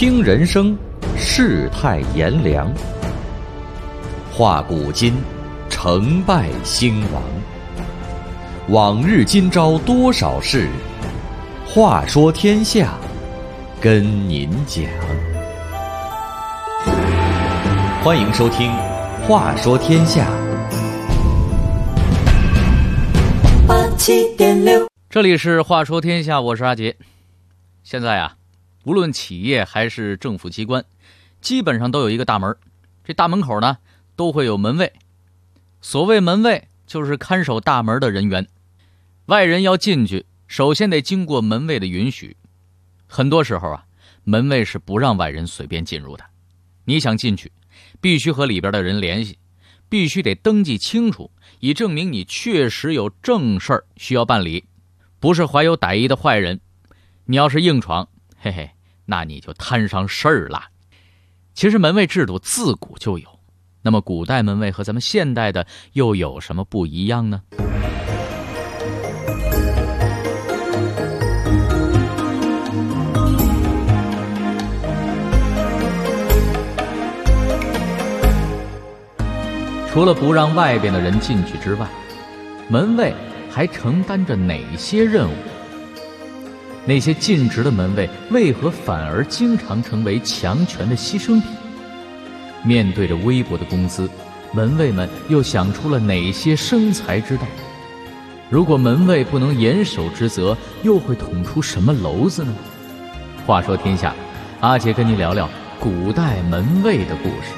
听人生，世态炎凉；话古今，成败兴亡。往日今朝多少事，话说天下，跟您讲。欢迎收听《话说天下》。 87.6，这里是话说天下，我是阿杰。现在啊，无论企业还是政府机关，基本上都有一个大门，这大门口呢都会有门卫。所谓门卫，就是看守大门的人员。外人要进去，首先得经过门卫的允许。很多时候啊，门卫是不让外人随便进入的。你想进去，必须和里边的人联系，必须得登记清楚，以证明你确实有正事儿需要办理，不是怀有歹意的坏人。你要是硬闯，嘿嘿，那你就摊上事儿了。其实门卫制度自古就有，那么古代门卫和咱们现代的又有什么不一样呢？除了不让外边的人进去之外，门卫还承担着哪些任务？那些尽职的门卫为何反而经常成为强权的牺牲品？面对着微薄的工资，门卫们又想出了哪些生财之道？如果门卫不能严守职责，又会捅出什么篓子呢？话说天下，阿杰跟你聊聊古代门卫的故事。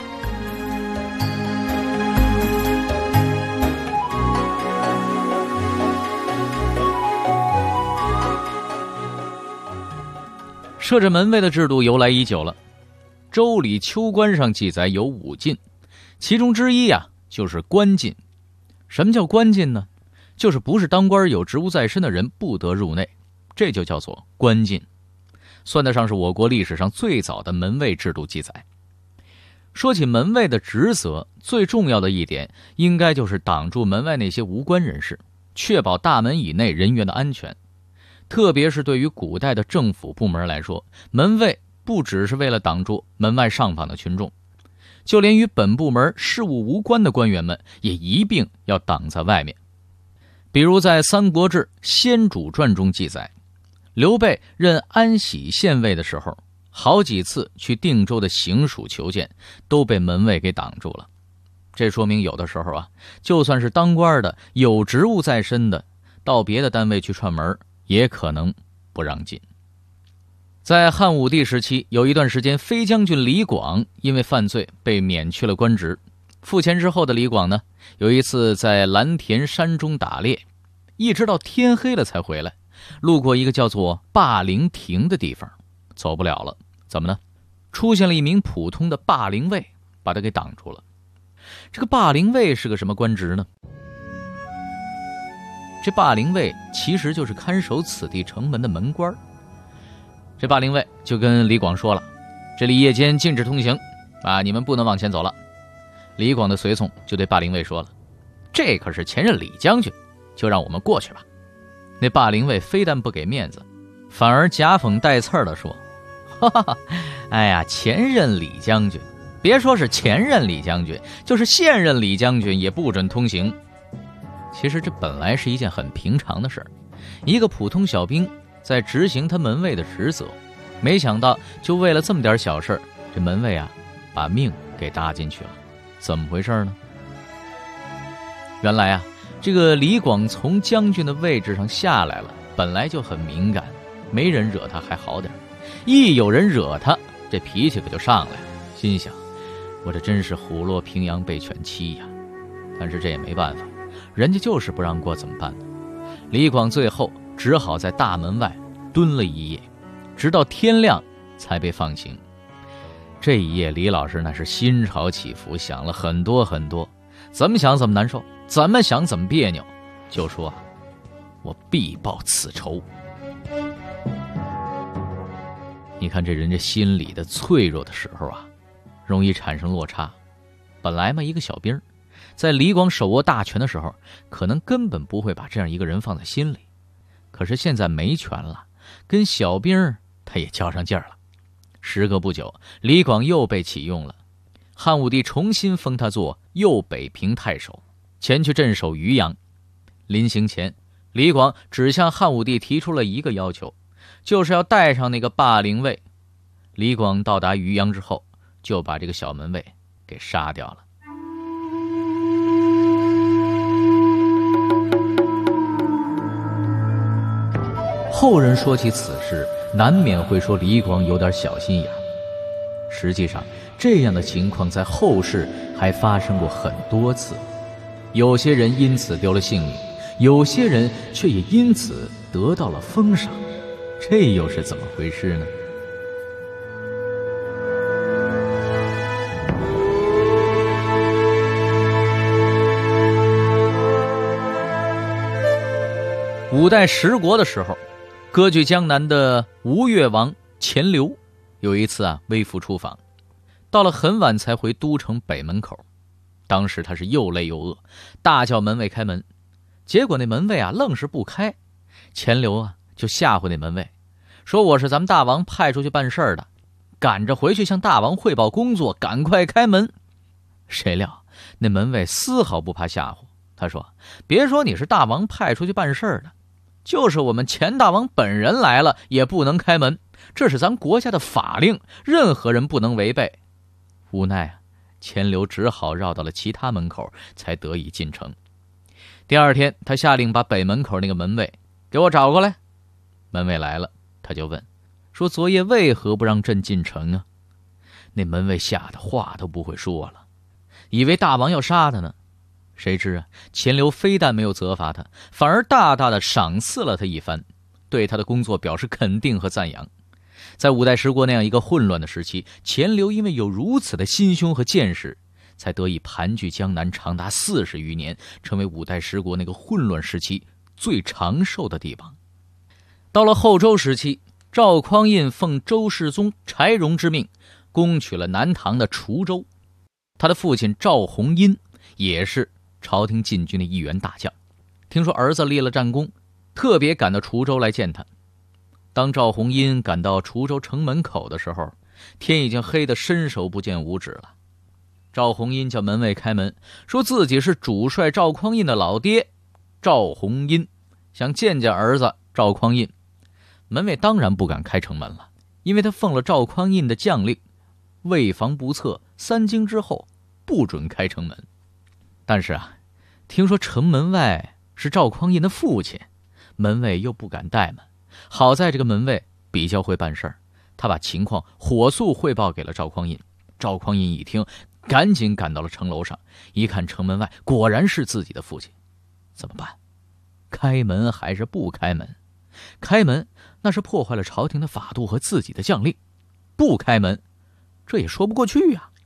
设置门卫的制度由来已久了，《周礼·秋官》上记载有5禁，其中之一就是官禁。什么叫官禁呢？就是不是当官有职务在身的人不得入内，这就叫做官禁，算得上是我国历史上最早的门卫制度记载。说起门卫的职责，最重要的一点应该就是挡住门外那些无关人士，确保大门以内人员的安全。特别是对于古代的政府部门来说，门卫不只是为了挡住门外上访的群众，就连与本部门事务无关的官员们也一并要挡在外面。比如在《三国志·先主传》中记载，刘备任安喜县尉的时候，好几次去定州的行署求见，都被门卫给挡住了。这说明有的时候就算是当官的有职务在身的，到别的单位去串门也可能不让进。在汉武帝时期，有一段时间，飞将军李广因为犯罪被免去了官职。赋闲之后的李广呢，有一次在蓝田山中打猎，一直到天黑了才回来，路过一个叫做霸陵亭的地方，走不了了。怎么呢？出现了一名普通的霸陵尉，把他给挡住了。这个霸陵尉是个什么官职呢？这霸陵尉其实就是看守此地城门的门官。这霸陵尉就跟李广说了，这里夜间禁止通行你们不能往前走了。李广的随从就对霸陵尉说了，这可是前任李将军，就让我们过去吧。那霸陵尉非但不给面子，反而夹讽带刺儿地说，哈哈哈，哎呀，前任李将军，别说是前任李将军，就是现任李将军也不准通行。其实这本来是一件很平常的事儿，一个普通小兵在执行他门卫的职责，没想到就为了这么点小事，这门卫把命给搭进去了。怎么回事呢？原来这个李广从将军的位置上下来了，本来就很敏感，没人惹他还好点，一有人惹他，这脾气可就上来了，心想我这真是虎落平阳被犬欺呀。但是这也没办法，人家就是不让过，怎么办呢？李广最后只好在大门外蹲了一夜，直到天亮才被放行。这一夜李老师那是心潮起伏，想了很多很多，怎么想怎么难受，怎么想怎么别扭，就说我必报此仇。你看这人家心里的脆弱的时候容易产生落差。本来一个小兵在李广手握大权的时候，可能根本不会把这样一个人放在心里。可是现在没权了，跟小兵他也较上劲儿了。 时隔不久，李广又被启用了。汉武帝重新封他做右北平太守，前去镇守渔阳。临行前，李广只向汉武帝提出了一个要求，就是要带上那个霸陵尉。李广到达渔阳之后，就把这个小门卫给杀掉了。后人说起此事，难免会说李广有点小心眼。实际上，这样的情况在后世还发生过很多次，有些人因此丢了性命，有些人却也因此得到了封赏，这又是怎么回事呢？五代十国的时候，割据江南的吴越王钱镠有一次微服出访，到了很晚才回都城北门口。当时他是又累又饿，大叫门卫开门，结果那门卫愣是不开。钱镠就吓唬那门卫，说我是咱们大王派出去办事儿的，赶着回去向大王汇报工作，赶快开门。谁料那门卫丝毫不怕吓唬，他说别说你是大王派出去办事儿的，就是我们钱大王本人来了也不能开门，这是咱国家的法令，任何人不能违背。无奈钱镠只好绕到了其他门口，才得以进城。第二天，他下令把北门口那个门卫给我找过来。门卫来了，他就问说昨夜为何不让朕进城啊？那门卫吓得话都不会说了，以为大王要杀他呢。谁知钱镠非但没有责罚他，反而大大的赏赐了他一番，对他的工作表示肯定和赞扬。在五代十国那样一个混乱的时期，钱镠因为有如此的心胸和见识，才得以盘踞江南长达40余年，成为五代十国那个混乱时期最长寿的帝王。到了后周时期，赵匡胤奉周世宗柴荣之命，攻取了南唐的滁州。他的父亲赵弘殷也是朝廷禁军的一员大将，听说儿子立了战功，特别赶到滁州来见他。当赵弘殷赶到滁州城门口的时候，天已经黑得伸手不见五指了。赵弘殷叫门卫开门，说自己是主帅赵匡胤的老爹赵弘殷，想见见儿子赵匡胤。门卫当然不敢开城门了，因为他奉了赵匡胤的将令，为防不测，3更之后不准开城门。但是听说城门外是赵匡胤的父亲，门卫又不敢怠慢。好在这个门卫比较会办事儿，他把情况火速汇报给了赵匡胤。赵匡胤一听，赶紧赶到了城楼上，一看城门外果然是自己的父亲。怎么办？开门还是不开门？开门那是破坏了朝廷的法度和自己的将令，不开门这也说不过去呀。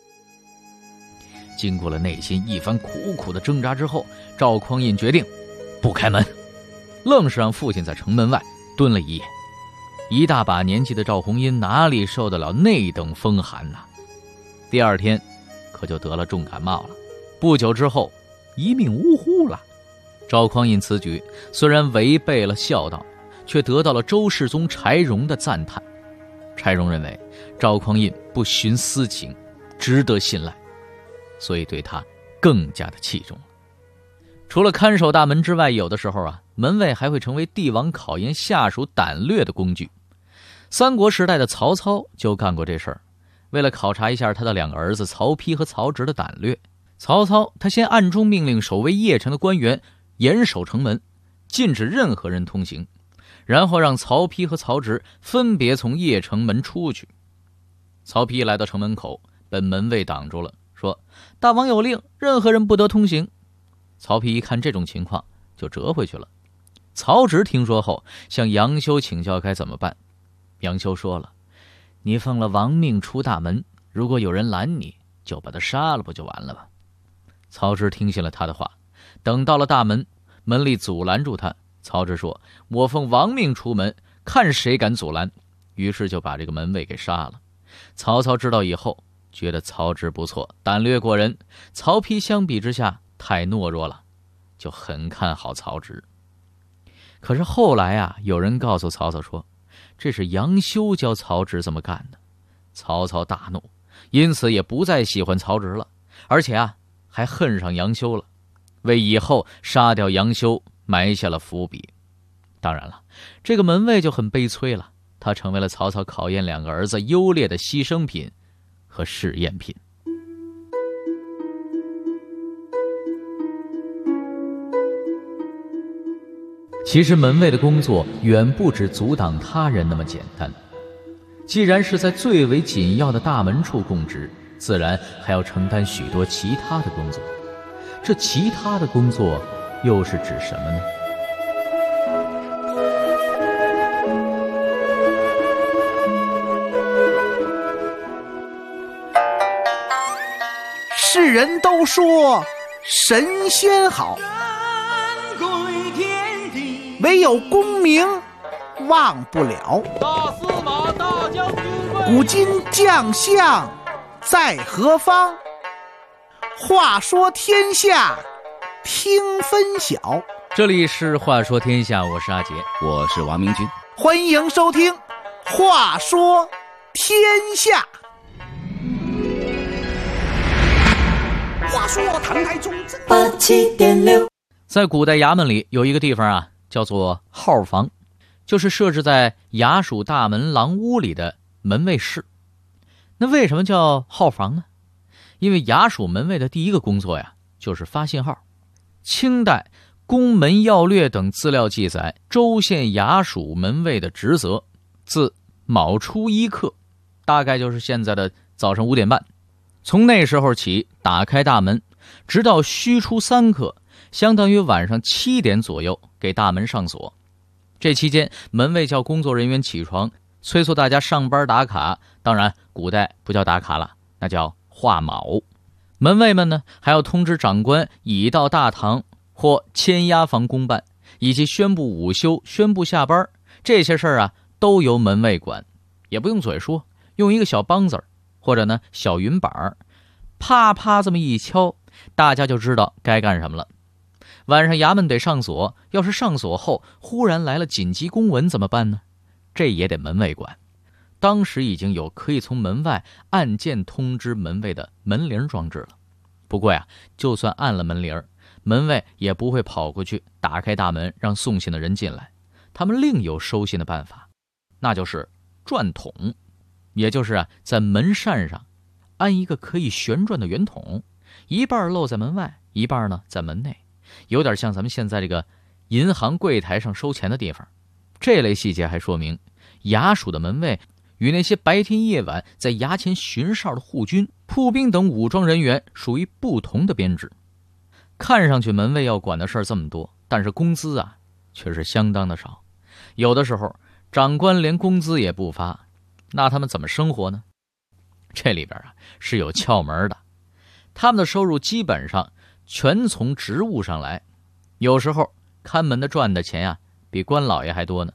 经过了内心一番苦苦的挣扎之后，赵匡胤决定不开门，愣是让父亲在城门外蹲了一夜。一大把年纪的赵弘殷哪里受得了那等风寒呐？第二天可就得了重感冒了，不久之后一命呜呼了。赵匡胤此举虽然违背了孝道，却得到了周世宗柴荣的赞叹。柴荣认为赵匡胤不徇私情，值得信赖，所以对他更加的器重了。除了看守大门之外，有的时候门卫还会成为帝王考验下属胆略的工具。三国时代的曹操就干过这事儿。为了考察一下他的2个儿子曹丕和曹植的胆略，曹操他先暗中命令守卫邺城的官员严守城门，禁止任何人通行，然后让曹丕和曹植分别从邺城门出去。曹丕来到城门口，被门卫挡住了，说大王有令，任何人不得通行。曹丕一看这种情况，就折回去了。曹植听说后，向杨修请教该怎么办。杨修说了，你奉了王命出大门，如果有人拦你，就把他杀了不就完了吗？曹植听信了他的话，等到了大门，门吏阻拦住他。曹植说，我奉王命出门，看谁敢阻拦。于是就把这个门卫给杀了。曹操知道以后，觉得曹植不错，胆略过人。曹丕相比之下太懦弱了，就很看好曹植。可是后来有人告诉曹操说，这是杨修教曹植这么干的。 曹操大怒，因此也不再喜欢曹植了，而且还恨上杨修了，为以后杀掉杨修埋下了伏笔。当然了，这个门卫就很悲催了，他成为了曹操考验2个儿子优劣的牺牲品和试验品。其实门卫的工作远不止阻挡他人那么简单，既然是在最为紧要的大门处供职，自然还要承担许多其他的工作。这其他的工作又是指什么呢？ 世人都说神仙好，唯有功名忘不了。 大司马大将军贵， 古今将相在何方？话说天下听分晓。 这里是话说天下，我是阿杰， 我是王明君， 欢迎收听话说天下。话说唐太宗 87.6， 在古代衙门里有一个地方叫做号房，就是设置在衙署大门廊屋里的门卫室。那为什么叫号房呢？因为衙署门卫的第一个工作就是发信号。清代《宫门要略》等资料记载，州县衙署门卫的职责，自卯初1刻，大概就是现在的早上5点半，从那时候起打开大门，直到戌初3刻，相当于晚上7点左右给大门上锁。这期间，门卫叫工作人员起床，催促大家上班打卡。当然，古代不叫打卡了，那叫画卯。门卫们呢，还要通知长官已到大堂或迁押房公办，以及宣布午休、宣布下班，这些事儿都由门卫管，也不用嘴说，用一个小梆子或者呢小云板，啪啪这么一敲，大家就知道该干什么了。晚上衙门得上锁，要是上锁后忽然来了紧急公文怎么办呢？这也得门卫管。当时已经有可以从门外按键通知门卫的门铃装置了。不过就算按了门铃，门卫也不会跑过去打开大门让送信的人进来，他们另有收信的办法，那就是转筒，也就是在门扇上安一个可以旋转的圆筒，一半露在门外，一半呢在门内，有点像咱们现在这个银行柜台上收钱的地方。这类细节还说明，衙署的门卫与那些白天夜晚在衙前巡哨的护军、铺兵等武装人员属于不同的编制。看上去门卫要管的事儿这么多，但是工资却是相当的少。有的时候长官连工资也不发，那他们怎么生活呢？这里边是有窍门的。他们的收入基本上全从职务上来，有时候看门的赚的钱比官老爷还多呢。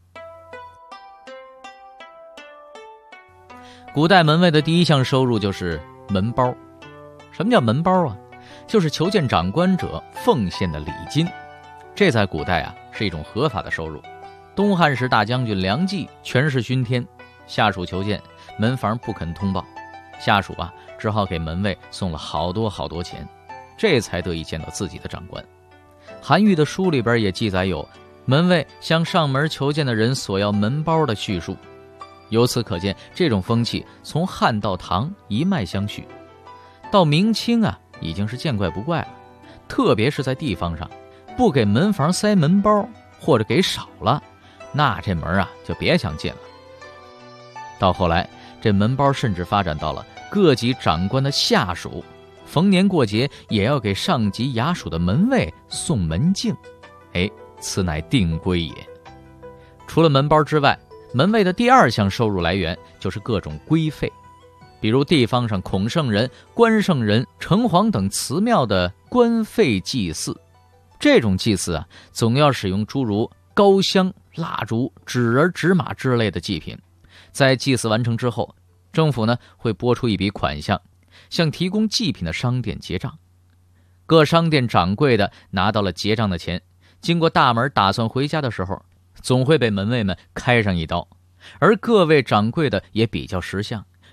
古代门卫的第一项收入就是门包。什么叫门包就是求见长官者奉献的礼金。这在古代是一种合法的收入。东汉时大将军梁冀权势熏天，下属求见，门房不肯通报，下属只好给门卫送了好多好多钱，这才得以见到自己的长官。韩愈的书里边也记载有门卫向上门求见的人索要门包的叙述。由此可见，这种风气从汉到唐一脉相续，到明清已经是见怪不怪了。特别是在地方上，不给门房塞门包，或者给少了，那这门就别想进了。到后来，这门包甚至发展到了各级长官的下属，逢年过节也要给上级衙署的门卫送门镜。此乃定规也。除了门包之外，门卫的第二项收入来源就是各种规费，比如地方上孔圣人、关圣人、城隍等祠庙的官费祭祀。这种祭祀总要使用诸如高香、蜡烛、纸人、纸马之类的祭品。在祭祀完成之后，政府呢会拨出一笔款项，向提供祭品的商店结账。各商店掌柜的拿到了结账的钱，经过大门打算回家的时候，总会被门卫们开上一刀。而各位掌柜的也比较识相，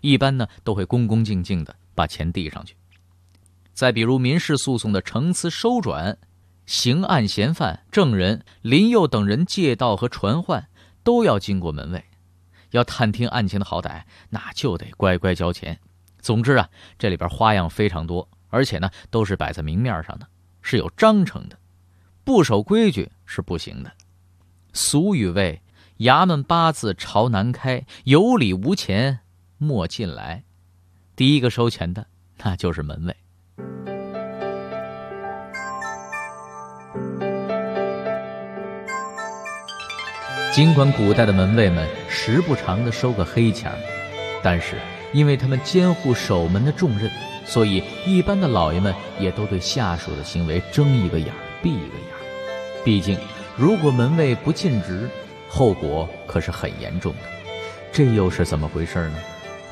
一般呢都会恭恭敬敬的把钱递上去。再比如民事诉讼的呈词收转，刑案嫌犯、证人、邻友等人借道和传唤，都要经过门卫。要探听案情的好歹，那就得乖乖交钱。总之啊，这里边花样非常多，而且呢都是摆在明面上的，是有章程的，不守规矩是不行的。俗语谓：衙门八字朝南开，有理无钱莫进来。第一个收钱的那就是门卫。尽管古代的门卫们时不常地收个黑钱，但是因为他们监护守门的重任，所以一般的老爷们也都对下属的行为睁一个眼闭一个眼。毕竟如果门卫不尽职，后果可是很严重的。这又是怎么回事呢？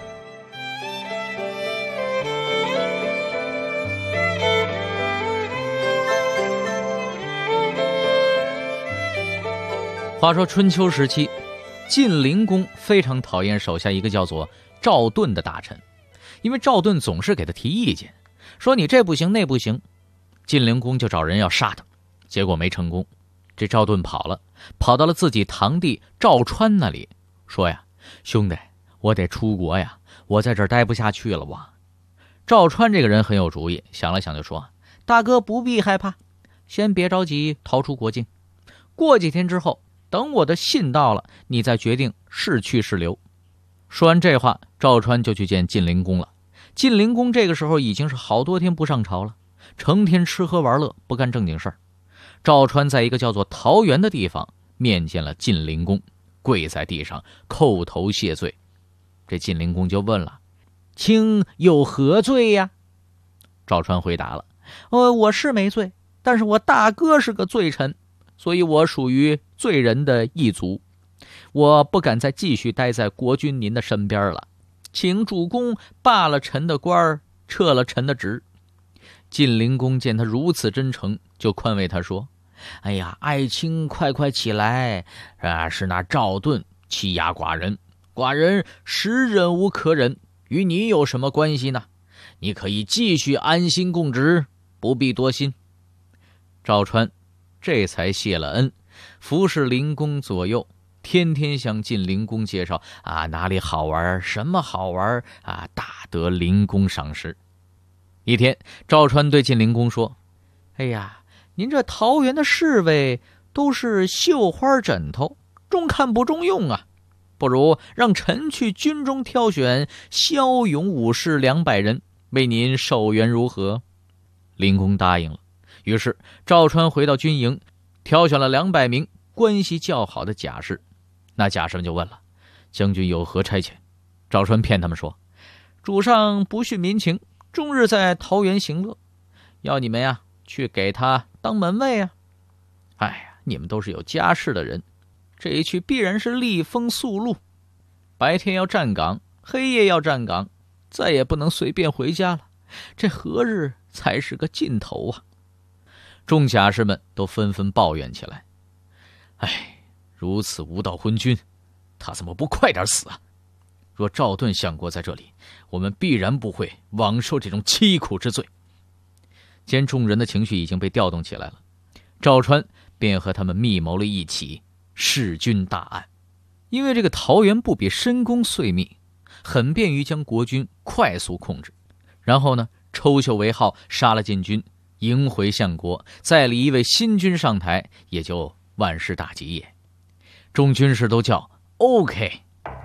话说春秋时期，晋灵公非常讨厌手下一个叫做赵盾的大臣，因为赵盾总是给他提意见，说你这不行那不行。晋灵公就找人要杀他，结果没成功。这赵盾跑到了自己堂弟赵川那里，说呀，兄弟，我得出国呀，我在这儿待不下去了哇。赵川这个人很有主意，想了想就说，大哥不必害怕，先别着急逃出国境，过几天之后，等我的信到了，你再决定是去是留。说完这话，赵川就去见晋灵公了。晋灵公这个时候已经是好多天不上朝了，成天吃喝玩乐，不干正经事儿。赵川在一个叫做桃园的地方面见了晋灵公，跪在地上叩头谢罪。这晋灵公就问了，卿有何罪呀？赵川回答了，我是没罪，但是我大哥是个罪臣，所以我属于罪人的一族，我不敢再继续待在国君您的身边了，请主公罢了臣的官，撤了臣的职。晋灵公见他如此真诚，就宽慰他说，哎呀，爱卿快快起来是那赵盾欺压寡人，寡人实忍无可忍，与你有什么关系呢？你可以继续安心供职，不必多心。赵川这才谢了恩，服侍灵公左右，天天向晋灵公介绍哪里好玩，什么好玩大得灵公赏识。一天，赵川对晋灵公说，哎呀，您这桃园的侍卫都是绣花枕头，中看不中用啊，不如让臣去军中挑选骁勇武士200人，为您受援如何？灵公答应了。于是赵川回到军营，挑选了200名关系较好的甲士。那甲士们就问了，将军有何差遣？赵川骗他们说，主上不恤民情，终日在桃园行乐，要你们呀去给他当门卫啊。哎呀，你们都是有家室的人，这一去必然是逆风宿路，白天要站岗，黑夜要站岗，再也不能随便回家了，这何日才是个尽头啊？众甲士们都纷纷抱怨起来，哎，如此无道昏君，他怎么不快点死啊？若赵盾相国在这里，我们必然不会枉受这种凄苦之罪。见众人的情绪已经被调动起来了，赵川便和他们密谋了一起弑君大案。因为这个桃园不比深宫遂密，很便于将国军快速控制，然后呢抽袖为号，杀了晋军，迎回相国，再立一位新君上台，也就万事大吉也。众军士都叫 OK。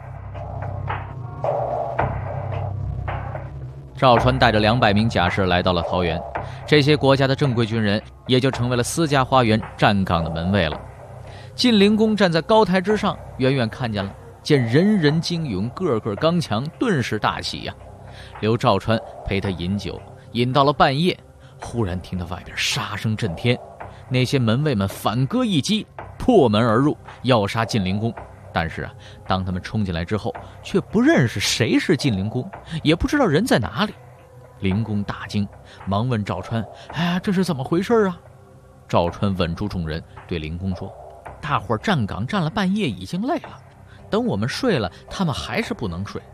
赵川带着200名甲士来到了桃园，这些国家的正规军人也就成为了私家花园站岗的门卫了。晋灵公站在高台之上，远远看见了，见人人精勇，个个刚强，顿时大喜呀。留赵川陪他饮酒，饮到了半夜，忽然听到外边杀声震天，那些门卫们反戈一击，破门而入，要杀晋灵公。但是当他们冲进来之后，却不认识谁是晋灵公，也不知道人在哪里。灵公大惊，忙问赵川，这是怎么回事啊？赵川稳住众人，对灵公说，大伙站岗站了半夜，已经累了，等我们睡了，他们还是不能睡，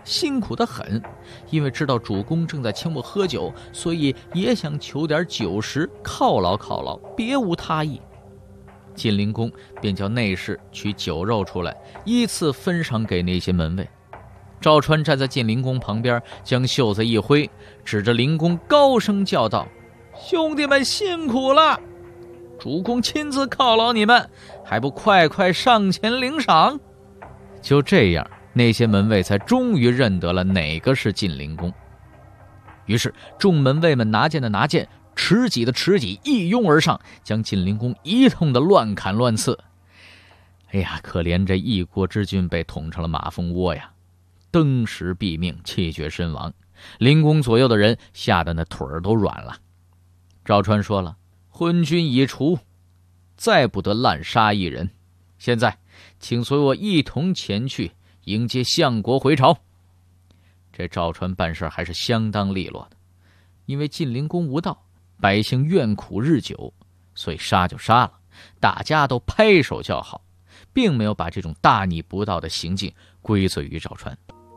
辛苦得很，因为知道主公正在请我喝酒，所以也想求点酒食犒劳犒劳，别无他意。晋灵公便叫内侍取酒肉出来，依次分赏给那些门卫。赵川站在晋灵公旁边，将袖子一挥，指着灵公高声叫道：兄弟们辛苦了，主公亲自犒劳你们，还不快快上前领赏？就这样，那些门卫才终于认得了哪个是晋灵公。于是众门卫们拿剑的拿剑，持戟的持戟，一拥而上，将晋灵公一通的乱砍乱刺。哎呀，可怜这一国之君被捅成了马蜂窝呀，登时毙命，气绝身亡。灵公左右的人吓得那腿儿都软了。赵川说了，昏君已除，再不得滥杀一人。现在请随我一同前去迎接相国回朝。这赵川办事还是相当利落的，因为晋灵公无道，百姓怨苦日久，所以杀就杀了，大家都拍手叫好，并没有把这种大逆不道的行径归罪于赵川。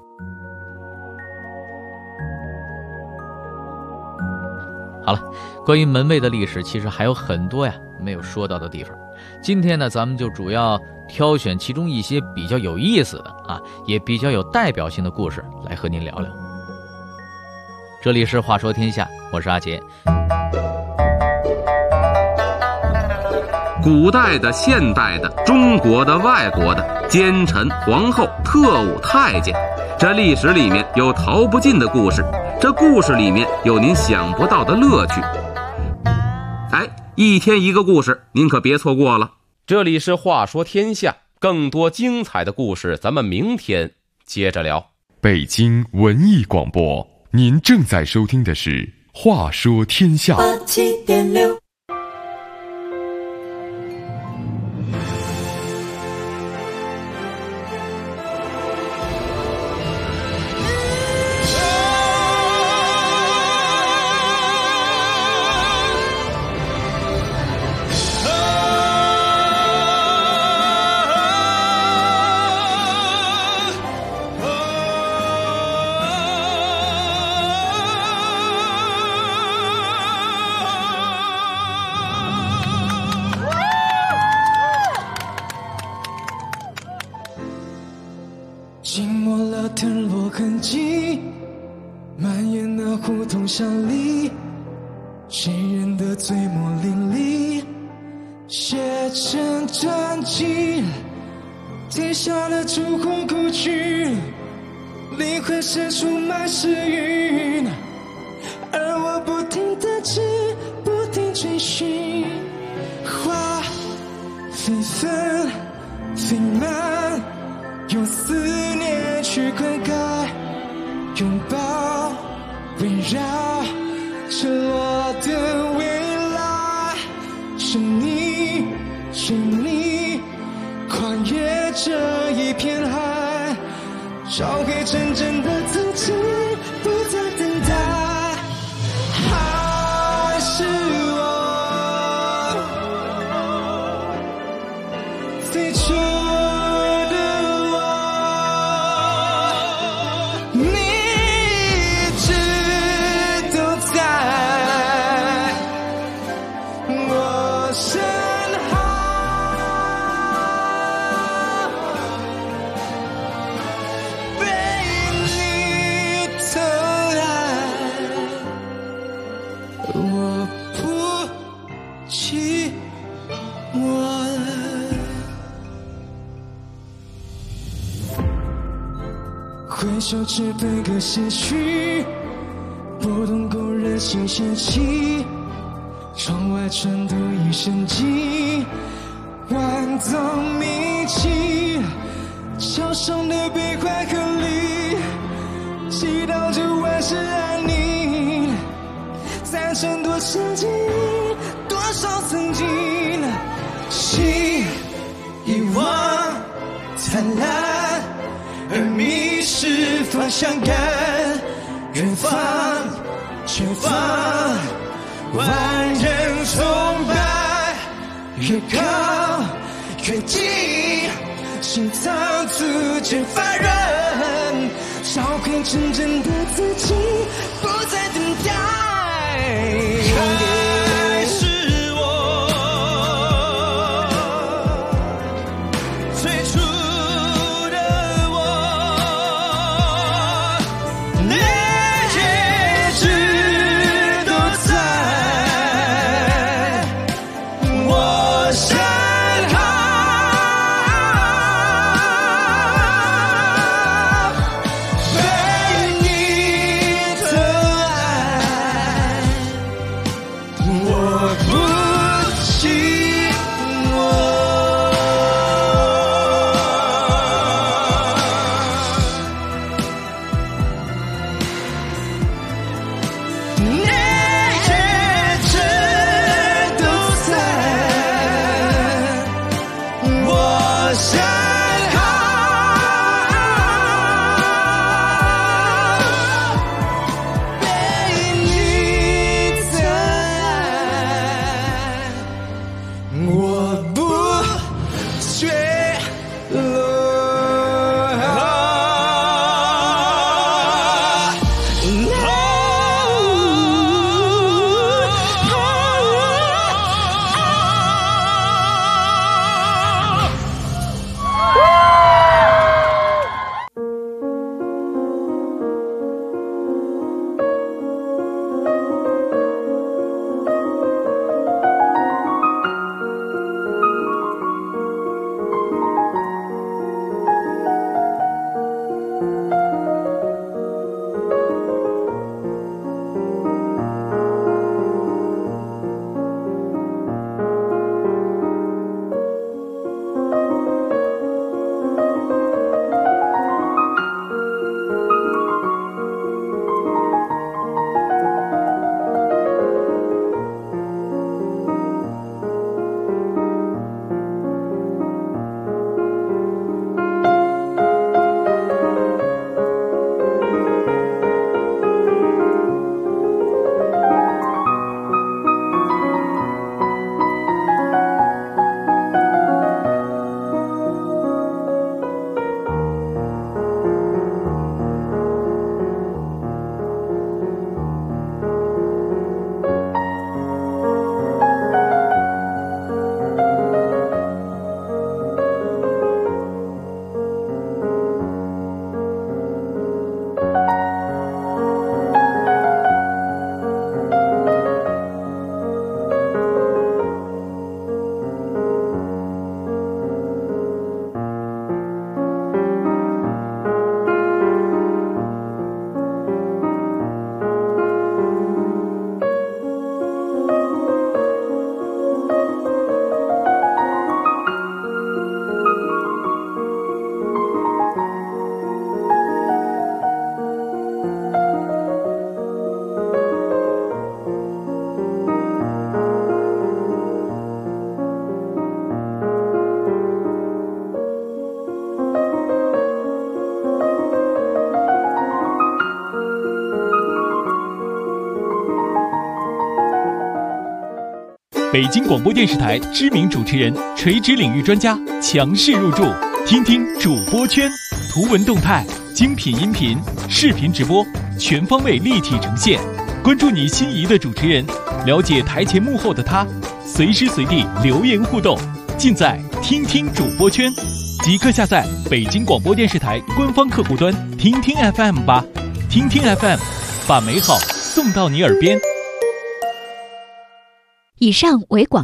好了，关于门卫的历史其实还有很多呀没有说到的地方。今天呢，咱们就主要挑选其中一些比较有意思的也比较有代表性的故事来和您聊聊。这里是话说天下，我是阿杰。 古代的、现代的、中国的、外国的，奸臣、皇后、特务、太监，这历史里面有逃不尽的故事，这故事里面有您想不到的乐趣。一天一个故事，您可别错过了。 这里是话说天下，更多精彩的故事咱们明天接着聊。 北京文艺广播，您正在收听的是话说天下。 87.6 浸没了藤萝痕迹，蔓延那胡同巷里，谁人的嘴墨淋漓，写成传奇。天下的烛火故去，灵魂深处满是云，而我不停地追，不停追寻。花飞纷飞满，用思念去灌溉，拥抱围绕赤裸的未来。是你，是你，跨越这一片海，找回真正的自己，不再等待。还是我最初回首只分个些许，不懂勾人心弦起。窗外传读一声寂，万藏铭记。桥上的悲欢和离，祈祷着万事安宁。三生多少记忆，多少曾经，心遗忘灿烂，而迷失方向感。远方前方万人崇拜，越高越近，心脏逐渐发热， 找回真正的自己，不再等待。还是我最初的我，那些事都在我身后。 北京广播电视台知名主持人、垂直领域专家强势入驻，听听主播圈，图文动态、精品音频、视频直播，全方位立体呈现。关注你心仪的主持人，了解台前幕后的他，随时随地留言互动，尽在听听主播圈。即刻下载北京广播电视台官方客户端听听 FM 吧，听听 FM， 把美好送到你耳边。 以上为广